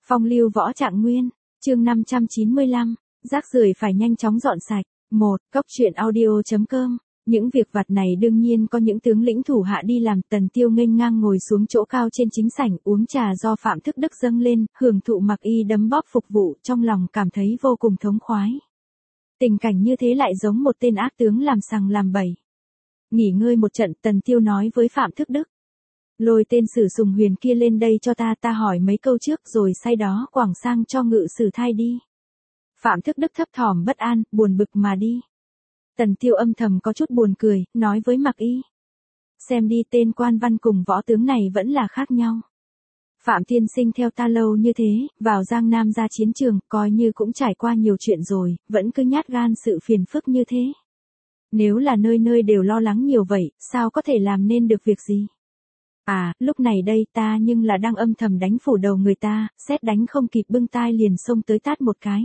Phong lưu võ trạng nguyên, chương 595, rác rưởi phải nhanh chóng dọn sạch. 1. Cốc truyện audio.com. Những việc vặt này đương nhiên có những tướng lĩnh thủ hạ đi làm. Tần Tiêu nghênh ngang ngồi xuống chỗ cao trên chính sảnh uống trà do Phạm Thức Đức dâng lên, hưởng thụ mặc y đấm bóp phục vụ, trong lòng cảm thấy vô cùng thống khoái. Tình cảnh như thế lại giống một tên ác tướng làm sằng làm bậy. Nghỉ ngơi một trận, Tần Tiêu nói với Phạm Thức Đức. Lôi tên Sử Sùng Huyền kia lên đây cho ta hỏi mấy câu trước rồi say đó quảng sang cho Ngự Sử Thai đi. Phạm Thức Đức thấp thỏm bất an, buồn bực mà đi. Tần Tiêu âm thầm có chút buồn cười, nói với Mạc Y. Xem đi, tên quan văn cùng võ tướng này vẫn là khác nhau. Phạm tiên sinh theo ta lâu như thế, vào Giang Nam ra chiến trường, coi như cũng trải qua nhiều chuyện rồi, vẫn cứ nhát gan sự phiền phức như thế. Nếu là nơi nơi đều lo lắng nhiều vậy, sao có thể làm nên được việc gì? À, lúc này đây ta nhưng là đang âm thầm đánh phủ đầu người ta, sét đánh không kịp bưng tai liền xông tới tát một cái.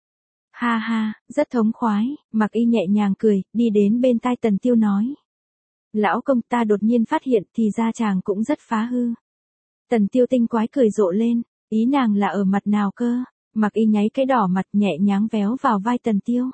Ha ha, rất thống khoái, Mạc Y nhẹ nhàng cười, đi đến bên tai Tần Tiêu nói. Lão công, ta đột nhiên phát hiện thì ra chàng cũng rất phá hư. Tần Tiêu tinh quái cười rộ lên, ý nàng là ở mặt nào cơ? Mạc Y nháy cái đỏ mặt nhẹ nhàng véo vào vai Tần Tiêu.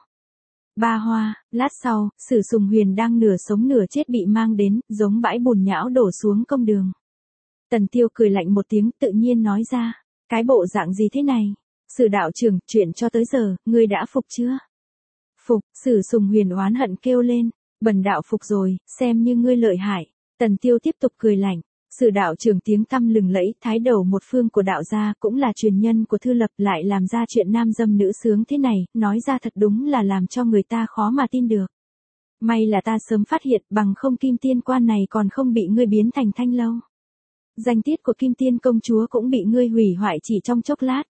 Ba hoa, lát sau, Sử Sùng Huyền đang nửa sống nửa chết bị mang đến, giống bãi bùn nhão đổ xuống công đường. Tần Tiêu cười lạnh một tiếng, tự nhiên nói ra, cái bộ dạng gì thế này? Sử đạo trưởng, chuyện cho tới giờ, ngươi đã phục chưa? Phục, Sử Sùng Huyền oán hận kêu lên, bần đạo phục rồi, xem như ngươi lợi hại. Tần Tiêu tiếp tục cười lạnh, Sử đạo trưởng tiếng tăm lừng lẫy, thái đầu một phương của đạo gia, cũng là truyền nhân của Thư Lập, lại làm ra chuyện nam dâm nữ sướng thế này, nói ra thật đúng là làm cho người ta khó mà tin được. May là ta sớm phát hiện, bằng không Kim Tiên quan này còn không bị ngươi biến thành thanh lâu. Danh tiết của Kim Tiên công chúa cũng bị ngươi hủy hoại chỉ trong chốc lát.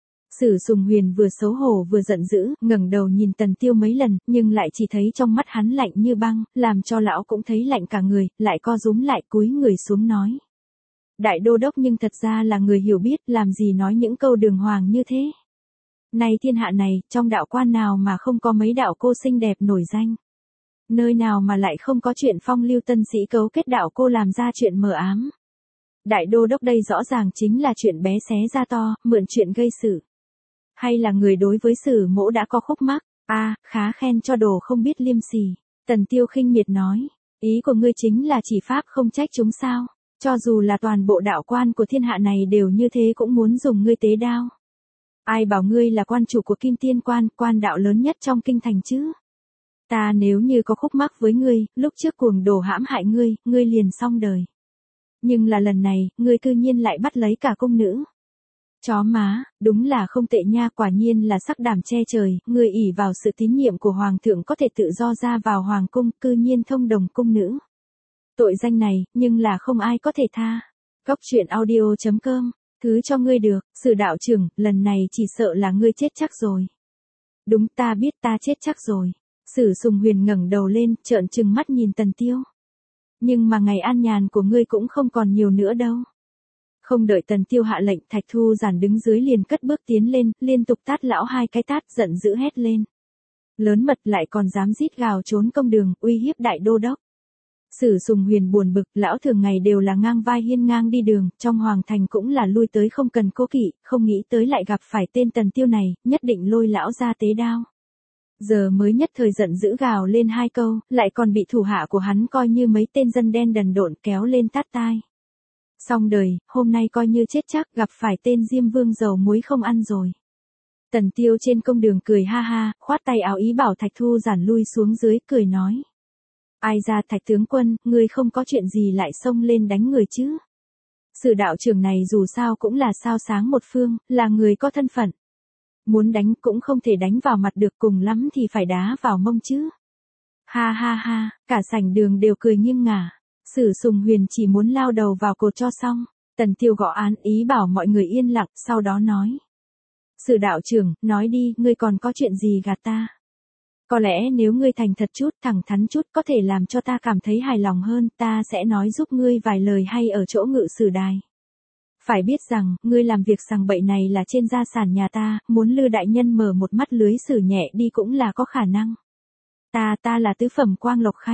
Sử Sùng Huyền vừa xấu hổ vừa giận dữ, ngẩng đầu nhìn Tần Tiêu mấy lần, nhưng lại chỉ thấy trong mắt hắn lạnh như băng, làm cho lão cũng thấy lạnh cả người, lại co rúm lại cúi người xuống nói. Đại đô đốc nhưng thật ra là người hiểu biết, làm gì nói những câu đường hoàng như thế. Nay thiên hạ này, trong đạo quan nào mà không có mấy đạo cô xinh đẹp nổi danh. Nơi nào mà lại không có chuyện phong lưu tân sĩ cấu kết đạo cô làm ra chuyện mờ ám. Đại đô đốc đây rõ ràng chính là chuyện bé xé ra to, mượn chuyện gây sự. Hay là người đối với Sử mỗ đã có khúc mắc? À, khá khen cho đồ không biết liêm sỉ. Tần Tiêu khinh miệt nói, ý của ngươi chính là chỉ pháp không trách chúng sao? Cho dù là toàn bộ đạo quan của thiên hạ này đều như thế cũng muốn dùng ngươi tế đao. Ai bảo ngươi là quan chủ của Kim Tiên quan, quan đạo lớn nhất trong kinh thành chứ? Ta nếu như có khúc mắc với ngươi, lúc trước cuồng đồ hãm hại ngươi, ngươi liền xong đời. Nhưng là lần này, ngươi cư nhiên lại bắt lấy cả cung nữ. Chó má, đúng là không tệ nha, quả nhiên là sắc đảm che trời, ngươi ỷ vào sự tín nhiệm của hoàng thượng có thể tự do ra vào hoàng cung, cư nhiên thông đồng cung nữ. Tội danh này, nhưng là không ai có thể tha. Cốc truyện audio.com, thứ cho ngươi được, Sử đạo trưởng, lần này chỉ sợ là ngươi chết chắc rồi. Đúng, ta biết ta chết chắc rồi. Sử Sùng Huyền ngẩng đầu lên, trợn trừng mắt nhìn Tần Tiêu. Nhưng mà ngày an nhàn của ngươi cũng không còn nhiều nữa đâu. Không đợi Tần Tiêu hạ lệnh, Thạch Thu Giản đứng dưới liền cất bước tiến lên, liên tục tát lão hai cái tát, giận dữ hét lên. Lớn mật lại còn dám rít gào trốn công đường, uy hiếp đại đô đốc. Sử Sùng Huyền buồn bực, lão thường ngày đều là ngang vai hiên ngang đi đường, trong hoàng thành cũng là lui tới không cần cố kỵ, không nghĩ tới lại gặp phải tên Tần Tiêu này, nhất định lôi lão ra tế đao. Giờ mới nhất thời giận dữ gào lên hai câu, lại còn bị thủ hạ của hắn coi như mấy tên dân đen đần độn kéo lên tát tai. Xong đời, hôm nay coi như chết chắc, gặp phải tên Diêm Vương dầu muối không ăn rồi. Tần Tiêu trên công đường cười ha ha, khoát tay áo ý bảo Thạch Thu Giản lui xuống dưới, cười nói. Ai ra Thạch tướng quân, ngươi không có chuyện gì lại xông lên đánh người chứ? Sử đạo trưởng này dù sao cũng là sao sáng một phương, là người có thân phận. Muốn đánh cũng không thể đánh vào mặt được, cùng lắm thì phải đá vào mông chứ. Ha ha ha, cả sảnh đường đều cười nghiêng ngả. Sử Sùng Huyền chỉ muốn lao đầu vào cột cho xong. Tần Tiêu gõ án ý bảo mọi người yên lặng, sau đó nói. Sử đạo trưởng, nói đi, ngươi còn có chuyện gì gạt ta? Có lẽ nếu ngươi thành thật chút, thẳng thắn chút, có thể làm cho ta cảm thấy hài lòng hơn, ta sẽ nói giúp ngươi vài lời hay ở chỗ Ngự Sử đài. Phải biết rằng, ngươi làm việc sằng bậy này là trên gia sản nhà ta, muốn Lư đại nhân mở một mắt lưới xử nhẹ đi cũng là có khả năng. Ta là tứ phẩm Quang Lộc Khanh.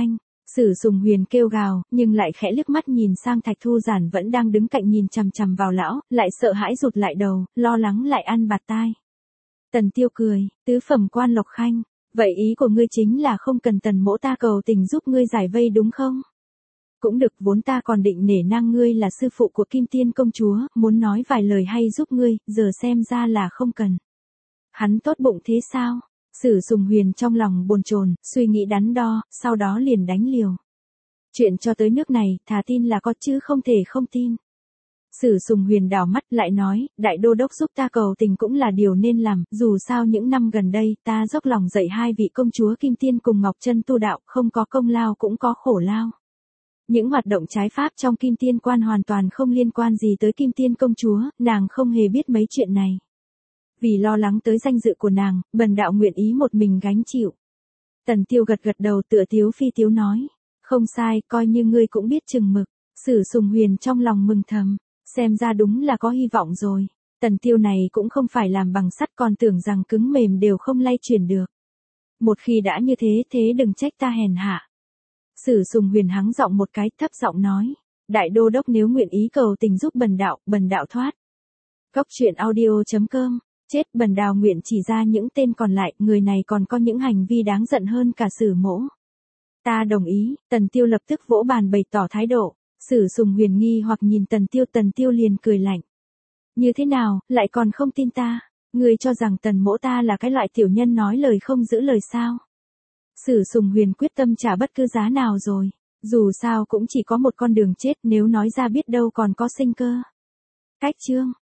Sử Sùng Huyền kêu gào, nhưng lại khẽ liếc mắt nhìn sang Thạch Thu Giản vẫn đang đứng cạnh nhìn chằm chằm vào lão, lại sợ hãi rụt lại đầu, lo lắng lại ăn bạt tai. Tần Tiêu cười, tứ phẩm quan Lộc Khanh, vậy ý của ngươi chính là không cần Tần mỗ ta cầu tình giúp ngươi giải vây đúng không? Cũng được, vốn ta còn định nể nang ngươi là sư phụ của Kim Tiên công chúa, muốn nói vài lời hay giúp ngươi, giờ xem ra là không cần. Hắn tốt bụng thế sao? Sử Sùng Huyền trong lòng bồn chồn, suy nghĩ đắn đo, sau đó liền đánh liều. Chuyện cho tới nước này, thà tin là có chứ không thể không tin. Sử Sùng Huyền đảo mắt lại nói, đại đô đốc giúp ta cầu tình cũng là điều nên làm, dù sao những năm gần đây ta dốc lòng dạy hai vị công chúa Kim Tiên cùng Ngọc Chân tu đạo, không có công lao cũng có khổ lao. Những hoạt động trái pháp trong Kim Tiên quan hoàn toàn không liên quan gì tới Kim Tiên công chúa, nàng không hề biết mấy chuyện này. Vì lo lắng tới danh dự của nàng, bần đạo nguyện ý một mình gánh chịu. Tần Tiêu gật gật đầu tựa tiếu phi tiếu nói, không sai, coi như ngươi cũng biết chừng mực. Sử Sùng Huyền trong lòng mừng thầm, xem ra đúng là có hy vọng rồi. Tần Tiêu này cũng không phải làm bằng sắt, còn tưởng rằng cứng mềm đều không lay chuyển được. Một khi đã như thế, thế đừng trách ta hèn hạ. Sử Sùng Huyền hắng giọng một cái, thấp giọng nói, đại đô đốc nếu nguyện ý cầu tình giúp bần đạo thoát. Cốc truyện audio.com. Chết, bần đạo nguyện chỉ ra những tên còn lại, người này còn có những hành vi đáng giận hơn cả Sử mỗ. Ta đồng ý. Tần Tiêu lập tức vỗ bàn bày tỏ thái độ. Sử Sùng Huyền nghi hoặc nhìn Tần Tiêu liền cười lạnh. Như thế nào, lại còn không tin ta? Ngươi cho rằng Tần mỗ ta là cái loại tiểu nhân nói lời không giữ lời sao? Sử Sùng Huyền quyết tâm trả bất cứ giá nào rồi. Dù sao cũng chỉ có một con đường chết, nếu nói ra biết đâu còn có sinh cơ. Cách chương